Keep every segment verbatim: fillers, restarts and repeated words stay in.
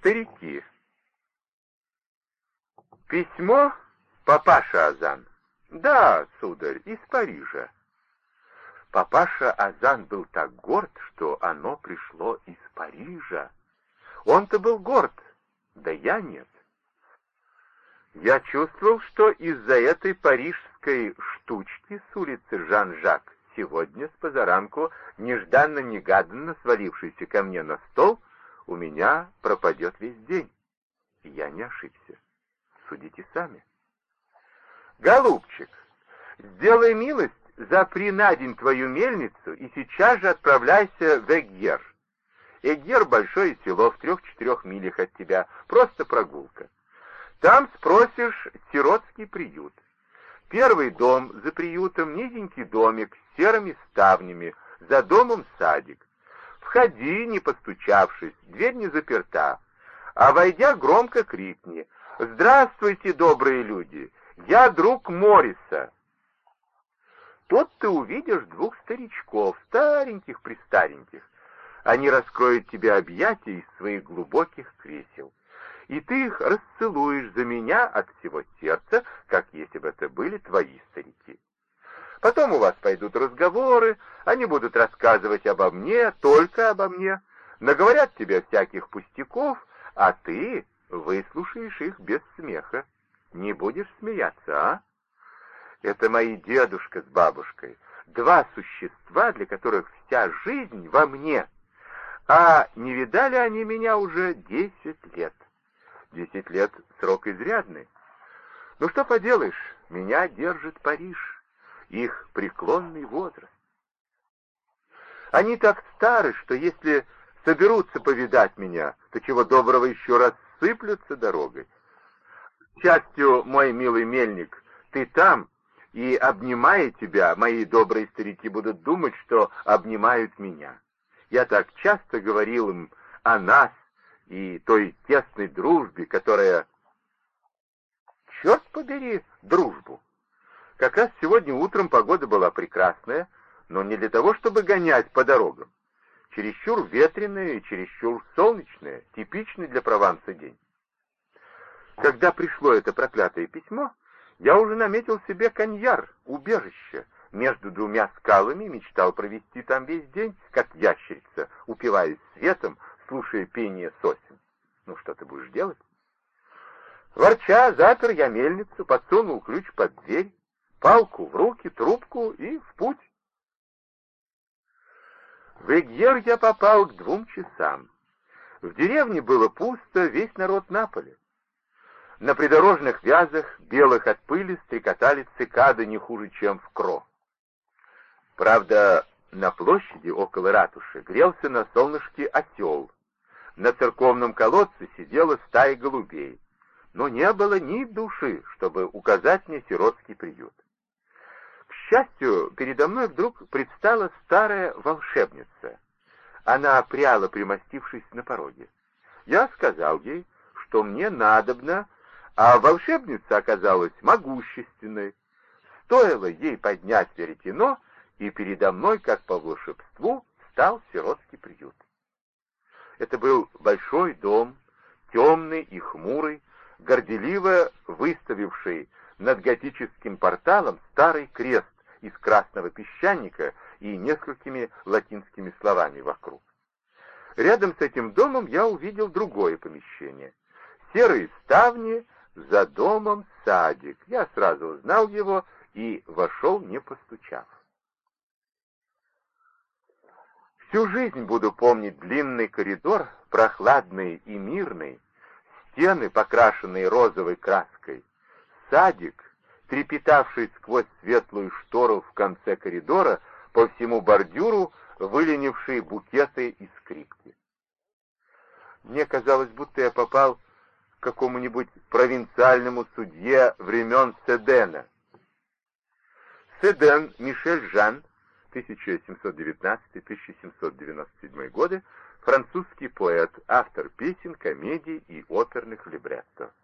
Старики. Письмо папаша Азан. Да, сударь, из Парижа. Папаша Азан был так горд, что оно пришло из Парижа. Он-то был горд, да я нет. Я чувствовал, что из-за этой парижской штучки с улицы Жан-Жак сегодня с позаранку, нежданно-негаданно свалившийся ко мне на стол, у меня пропадет весь день. И я не ошибся. Судите сами. Голубчик, сделай милость, запри на день твою мельницу и сейчас же отправляйся в Эгьер. Эгьер — большое село в трех-четырех милях от тебя, просто прогулка. Там спросишь сиротский приют. Первый дом за приютом — низенький домик с серыми ставнями, за домом садик. Входи, не постучавшись, дверь не заперта, а войдя громко крикни: «Здравствуйте, добрые люди! Я друг Мориса!» Тут ты увидишь двух старичков, стареньких-престареньких. Они раскроют тебе объятия из своих глубоких кресел, и ты их расцелуешь за меня от всего сердца, как если бы это были твои старики. Потом у вас пойдут разговоры, они будут рассказывать обо мне, только обо мне, наговорят тебе всяких пустяков, а ты выслушаешь их без смеха. Не будешь смеяться, а? Это мои дедушка с бабушкой, два существа, для которых вся жизнь во мне. А не видали они меня уже десять лет. Десять лет — срок изрядный. Ну что поделаешь, меня держит Париж, их преклонный возраст. Они так стары, что если соберутся повидать меня, то чего доброго еще раз сыплются дорогой. К счастью, мой милый мельник, ты там, и, обнимая тебя, мои добрые старики будут думать, что обнимают меня. Я так часто говорил им о нас и той тесной дружбе, которая... Черт побери, дружбу! Как раз сегодня утром погода была прекрасная, но не для того, чтобы гонять по дорогам. Чересчур ветреная и чересчур солнечная, типичный для Прованса день. Когда пришло это проклятое письмо, я уже наметил себе Каньяр, убежище, между двумя скалами, мечтал провести там весь день, как ящерица, упиваясь светом, слушая пение сосен. Ну, что ты будешь делать? Ворча, запер я мельницу, подсунул ключ под дверь, палку в руки, трубку и в путь. В Эгьер я попал к двум часам. В деревне было пусто, весь народ на поле. На придорожных вязах, белых от пыли, стрекотали цикады не хуже, чем в Кро. Правда, на площади около ратуши грелся на солнышке осел. На церковном колодце сидела стая голубей, но не было ни души, чтобы указать мне сиротский приют. К счастью, передо мной вдруг предстала старая волшебница. Она пряла, примостившись на пороге. Я сказал ей, что мне надобно, а волшебница оказалась могущественной. Стоило ей поднять веретено, и передо мной, как по волшебству, стал сиротский приют. Это был большой дом, темный и хмурый, горделиво выставивший над готическим порталом старый крест из красного песчаника и несколькими латинскими словами вокруг. Рядом с этим домом я увидел другое помещение. Серые ставни, за домом садик. Я сразу узнал его и вошел, не постучав. Всю жизнь буду помнить длинный коридор, прохладный и мирный, стены, покрашенные розовой краской, садик, трепетавший сквозь светлую штору в конце коридора, по всему бордюру выленившие букеты и скрипки. Мне казалось, будто я попал к какому-нибудь провинциальному судье времен Седена. Седен Мишель Жан, тысяча семьсот девятнадцатый — тысяча семьсот девяносто седьмой годы, французский поэт, автор песен, комедий и оперных либретто.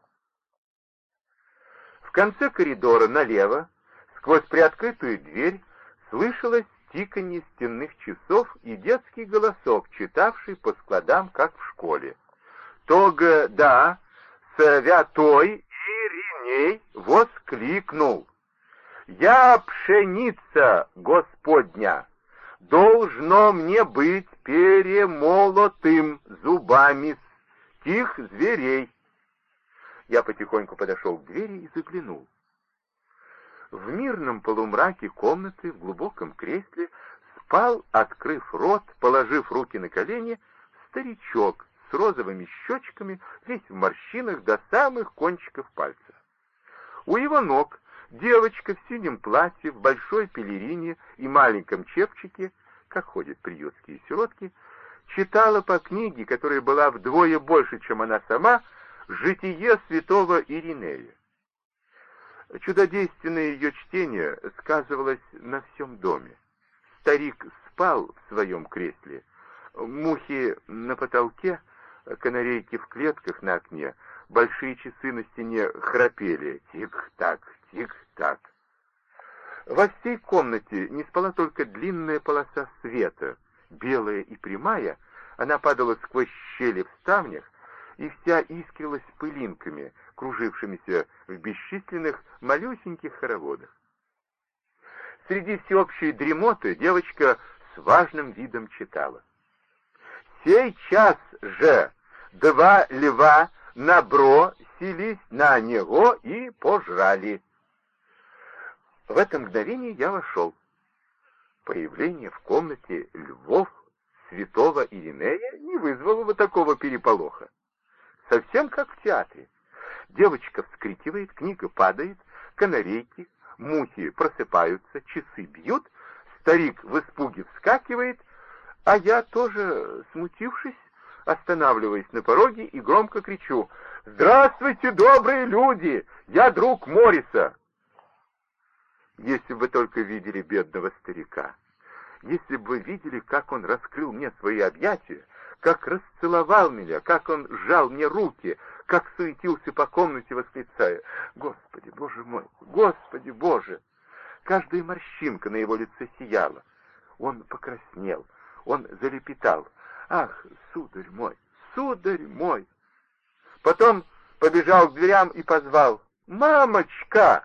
В конце коридора налево, сквозь приоткрытую дверь, слышалось тиканье стенных часов и детский голосок, читавший по складам, как в школе. тогда святой Ириней воскликнул: «Я пшеница Господня, должно мне быть перемолотым зубами тих зверей». Я потихоньку подошел к двери и заглянул. В мирном полумраке комнаты в глубоком кресле спал, открыв рот, положив руки на колени, старичок с розовыми щечками, весь в морщинах до самых кончиков пальцев. У его ног девочка в синем платье, в большой пелерине и маленьком чепчике, как ходят приютские сиротки, читала по книге, которая была вдвое больше, чем она сама, «Житие святого Иринея». Чудодейственное ее чтение сказывалось на всем доме. Старик спал в своем кресле, мухи на потолке, канарейки в клетках на окне, большие часы на стене храпели тик-так, тик-так. Во всей комнате не спала только длинная полоса света, белая и прямая, она падала сквозь щели в ставнях и вся искрилась пылинками, кружившимися в бесчисленных малюсеньких хороводах. Среди всеобщей дремоты девочка с важным видом читала: «Сей час же два льва набро селись на него и пожрали». В это мгновение я вошел. Появление в комнате львов святого Иринея не вызвало бы такого переполоха. Совсем как в театре. Девочка вскрикивает, книга падает, канарейки, мухи просыпаются, часы бьют, старик в испуге вскакивает, а я тоже, смутившись, останавливаюсь на пороге и громко кричу: «Здравствуйте, добрые люди! Я друг Морриса!» Если бы вы только видели бедного старика, если бы вы видели, как он раскрыл мне свои объятия, как расцеловал меня, как он сжал мне руки, как суетился по комнате, восклицая: «Господи, Боже мой! Господи, Боже!» Каждая морщинка на его лице сияла. Он покраснел, он залепетал: «Ах, сударь мой, сударь мой!» Потом побежал к дверям и позвал: «Мамочка!»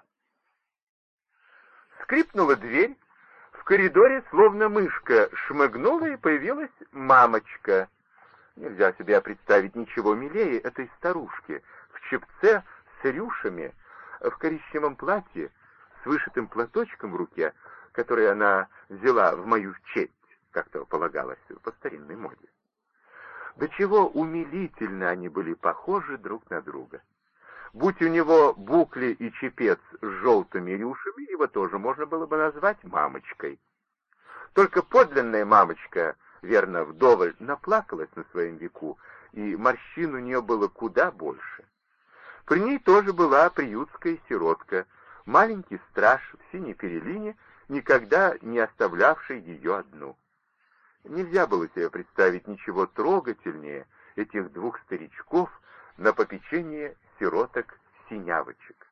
Скрипнула дверь, в коридоре, словно мышка, шмыгнула и появилась мамочка. Нельзя себе представить ничего милее этой старушки, в чепце с рюшами, в коричневом платье, с вышитым платочком в руке, который она взяла в мою честь, как-то полагалось по старинной моде. До чего умилительно они были похожи друг на друга. Будь у него букли и чепец с желтыми рюшами, его тоже можно было бы назвать мамочкой. Только подлинная мамочка, верно, вдоволь наплакалась на своем веку, и морщин у нее было куда больше. При ней тоже была приютская сиротка, маленький страж в синей перелине, никогда не оставлявший ее одну. Нельзя было себе представить ничего трогательнее этих двух старичков на попечение сироток-синявочек.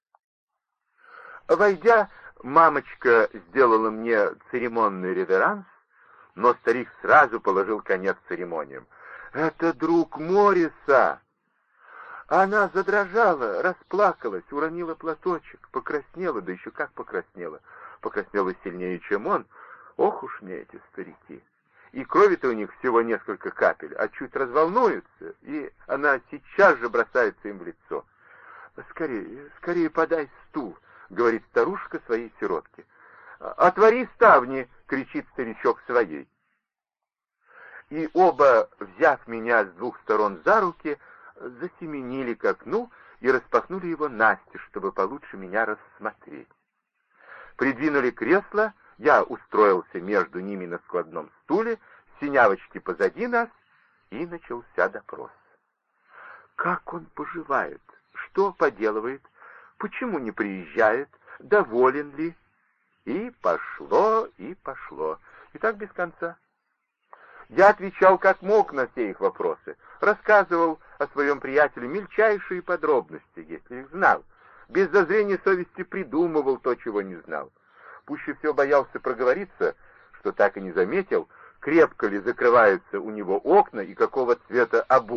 Войдя, мамочка сделала мне церемонный реверанс, но старик сразу положил конец церемониям. «Это друг Морриса!» Она задрожала, расплакалась, уронила платочек, покраснела, да еще как покраснела. Покраснела сильнее, чем он. Ох уж мне эти старики! И крови-то у них всего несколько капель, а чуть разволнуются, и она сейчас же бросается им в лицо. «Скорее, скорее подай стул», — говорит старушка своей сиротке. «Отвори ставни», — кричит старичок своей. И оба, взяв меня с двух сторон за руки, засеменили к окну и распахнули его настежь, чтобы получше меня рассмотреть. Придвинули кресло, я устроился между ними на складном стуле, синявочки позади нас, и начался допрос. Как он поживает? Что поделывает? Почему не приезжает? Доволен ли? И пошло, и пошло. И так без конца. Я отвечал как мог на все их вопросы, рассказывал о своем приятеле мельчайшие подробности, если их знал, без зазрения совести придумывал то, чего не знал. Пуще всего боялся проговориться, что так и не заметил, крепко ли закрываются у него окна и какого цвета обои в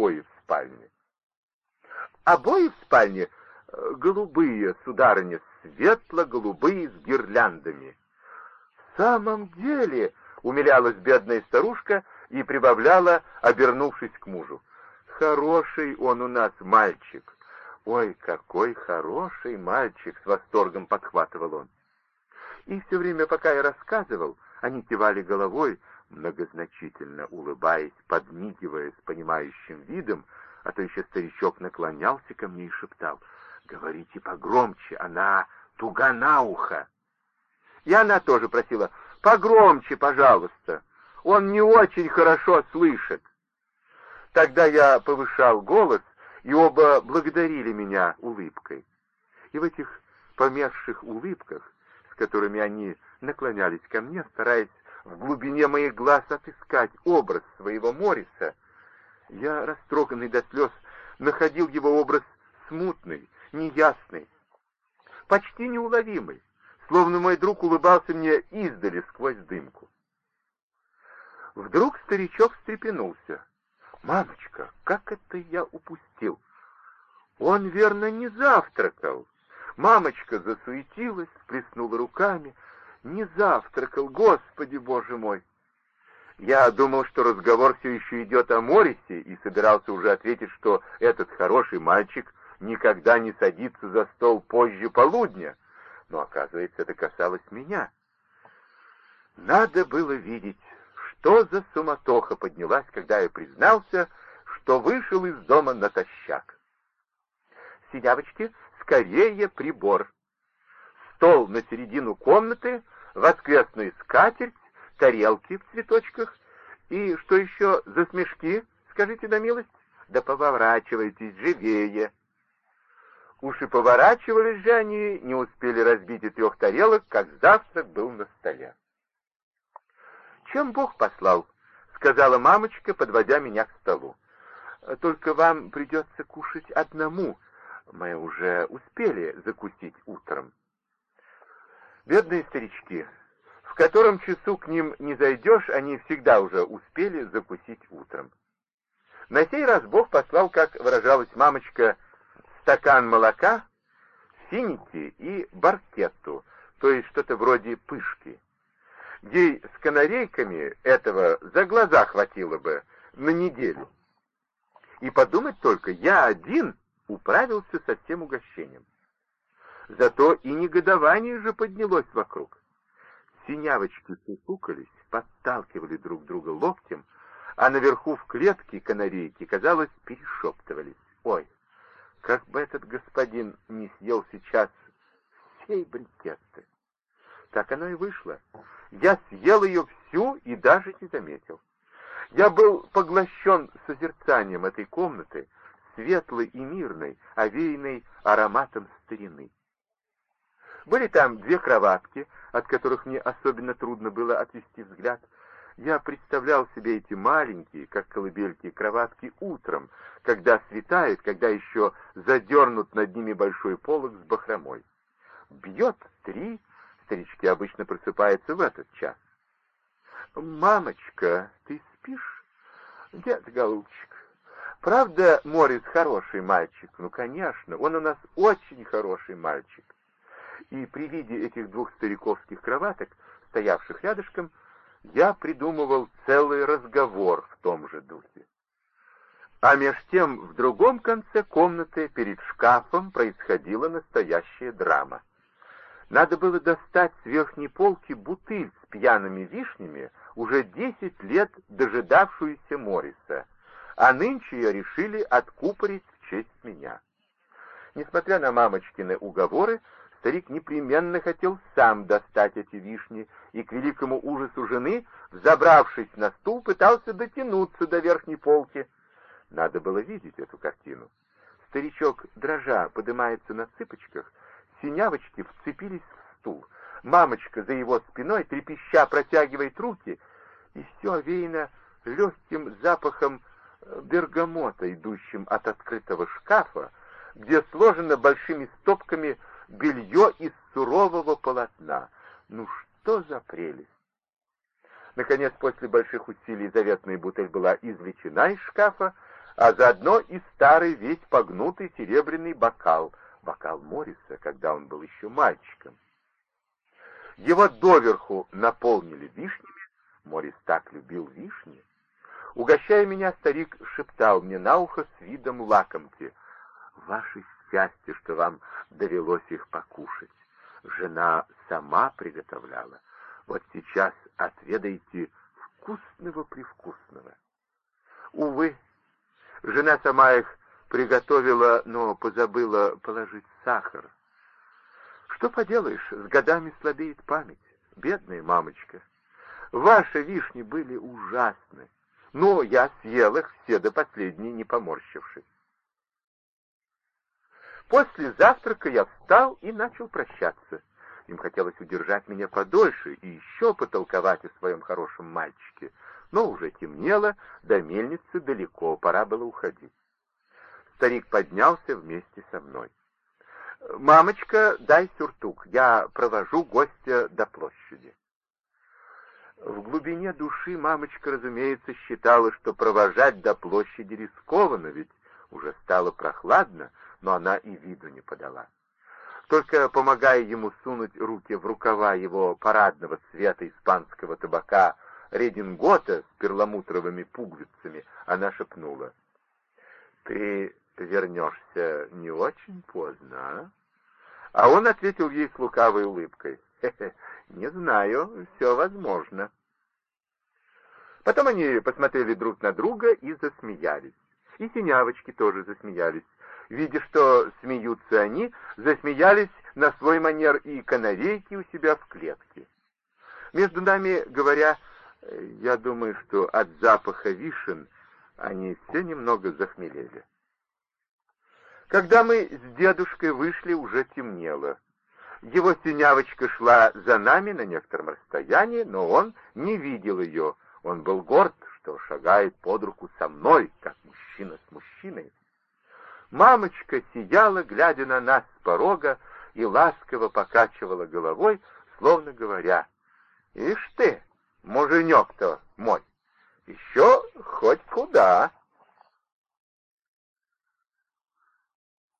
спальне. Обои в спальне э, голубые, сударыня, светло-голубые с гирляндами. В самом деле, умилялась бедная старушка и прибавляла, обернувшись к мужу: хороший он у нас мальчик. Ой, какой хороший мальчик, с восторгом подхватывал он. И все время, пока я рассказывал, они кивали головой, многозначительно улыбаясь, подмигивая с понимающим видом, а то еще старичок наклонялся ко мне и шептал: говорите погромче, она туга на ухо. И она тоже просила: погромче, пожалуйста, он не очень хорошо слышит. Тогда я повышал голос, и оба благодарили меня улыбкой. И в этих померших улыбках, с которыми они наклонялись ко мне, стараясь в глубине моих глаз отыскать образ своего Мориса, я, растроганный до слез, находил его образ смутный, неясный, почти неуловимый, словно мой друг улыбался мне издали сквозь дымку. Вдруг старичок встрепенулся. «Мамочка, как это я упустил? Он, верно, не завтракал». Мамочка засуетилась, всплеснула руками. «Не завтракал, Господи Боже мой!» Я думал, что разговор все еще идет о Морисе, и собирался уже ответить, что этот хороший мальчик никогда не садится за стол позже полудня. Но, оказывается, это касалось меня. Надо было видеть, что за суматоха поднялась, когда я признался, что вышел из дома натощак. «Синявочки, скорее прибор! Стол на середину комнаты, воскресная скатерть, тарелки в цветочках, и что еще за смешки, скажите на милость? Да поворачивайтесь живее!» Уж и поворачивались же они, не успели разбить и трех тарелок, как завтрак был на столе. «Чем Бог послал?» — сказала мамочка, подводя меня к столу. «Только вам придется кушать одному. Мы уже успели закусить утром». Бедные старички, в котором часу к ним не зайдешь, они всегда уже успели закусить утром. На сей раз Бог послал, как выражалась мамочка, стакан молока, финики и баркетту, то есть что-то вроде пышки. Ей с канарейками этого за глаза хватило бы на неделю. И подумать только, я один управился со всем угощением. Зато и негодование же поднялось вокруг. Синявочки сусукались, подталкивали друг друга локтем, а наверху в клетке канарейки, казалось, перешептывались: «Ой, как бы этот господин не съел сейчас всей брикетты!» Так оно и вышло. Я съел ее всю и даже не заметил. Я был поглощен созерцанием этой комнаты, светлой и мирной, овеянной ароматом старины. Были там две кроватки, от которых мне особенно трудно было отвести взгляд. Я представлял себе эти маленькие, как колыбельки, кроватки утром, когда светает, когда еще задернут над ними большой полог с бахромой. Бьет три, старички обычно просыпаются в этот час. «Мамочка, ты спишь?» «Нет, голубчик. Правда, Морис хороший мальчик?» «Ну, конечно, он у нас очень хороший мальчик». И при виде этих двух стариковских кроваток, стоявших рядышком, я придумывал целый разговор в том же духе. А меж тем в другом конце комнаты перед шкафом происходила настоящая драма. Надо было достать с верхней полки бутыль с пьяными вишнями, уже десять лет дожидавшуюся Мориса, а нынче ее решили откупорить в честь меня. Несмотря на мамочкины уговоры, старик непременно хотел сам достать эти вишни, и к великому ужасу жены, взобравшись на стул, пытался дотянуться до верхней полки. Надо было видеть эту картину. Старичок, дрожа, поднимается на цыпочках, синявочки вцепились в стул. Мамочка за его спиной, трепеща, протягивает руки, и все овеяно легким запахом бергамота, идущим от открытого шкафа, где сложено большими стопками белье из сурового полотна. Ну что за прелесть! Наконец, после больших усилий заветная бутыль была извлечена из шкафа, а заодно и старый весь погнутый серебряный бокал, бокал Морриса, когда он был еще мальчиком. Его доверху наполнили вишнями, Моррис так любил вишни. Угощая меня, старик шептал мне на ухо с видом лакомки: «Ваше счастье, что вам довелось их покушать. Жена сама приготовляла. Вот сейчас отведайте вкусного-привкусного». Увы, жена сама их приготовила, но позабыла положить сахар. Что поделаешь, с годами слабеет память. Бедная мамочка. Ваши вишни были ужасны, но я съел их все до последней, не поморщившись. После завтрака я встал и начал прощаться. Им хотелось удержать меня подольше и еще потолковать о своем хорошем мальчике, но уже темнело, до мельницы далеко, пора было уходить. Старик поднялся вместе со мной. «Мамочка, дай сюртук, я провожу гостя до площади». В глубине души мамочка, разумеется, считала, что провожать до площади рискованно, ведь уже стало прохладно, но она и виду не подала. Только помогая ему сунуть руки в рукава его парадного цвета испанского табака редингота с перламутровыми пуговицами, она шепнула: «Ты вернешься не очень поздно, а?» А он ответил ей с лукавой улыбкой: «Хе-хе, не знаю, все возможно». Потом они посмотрели друг на друга и засмеялись. И синявочки тоже засмеялись. Видя, что смеются они, засмеялись на свой манер и канарейки у себя в клетке. Между нами говоря, я думаю, что от запаха вишен они все немного захмелели. Когда мы с дедушкой вышли, уже темнело. Его синявочка шла за нами на некотором расстоянии, но он не видел ее. Он был горд, что шагает под руку со мной, как мужчина с мужчиной. Мамочка сияла, глядя на нас с порога, и ласково покачивала головой, словно говоря: «Ишь ты, муженек-то мой, еще хоть куда».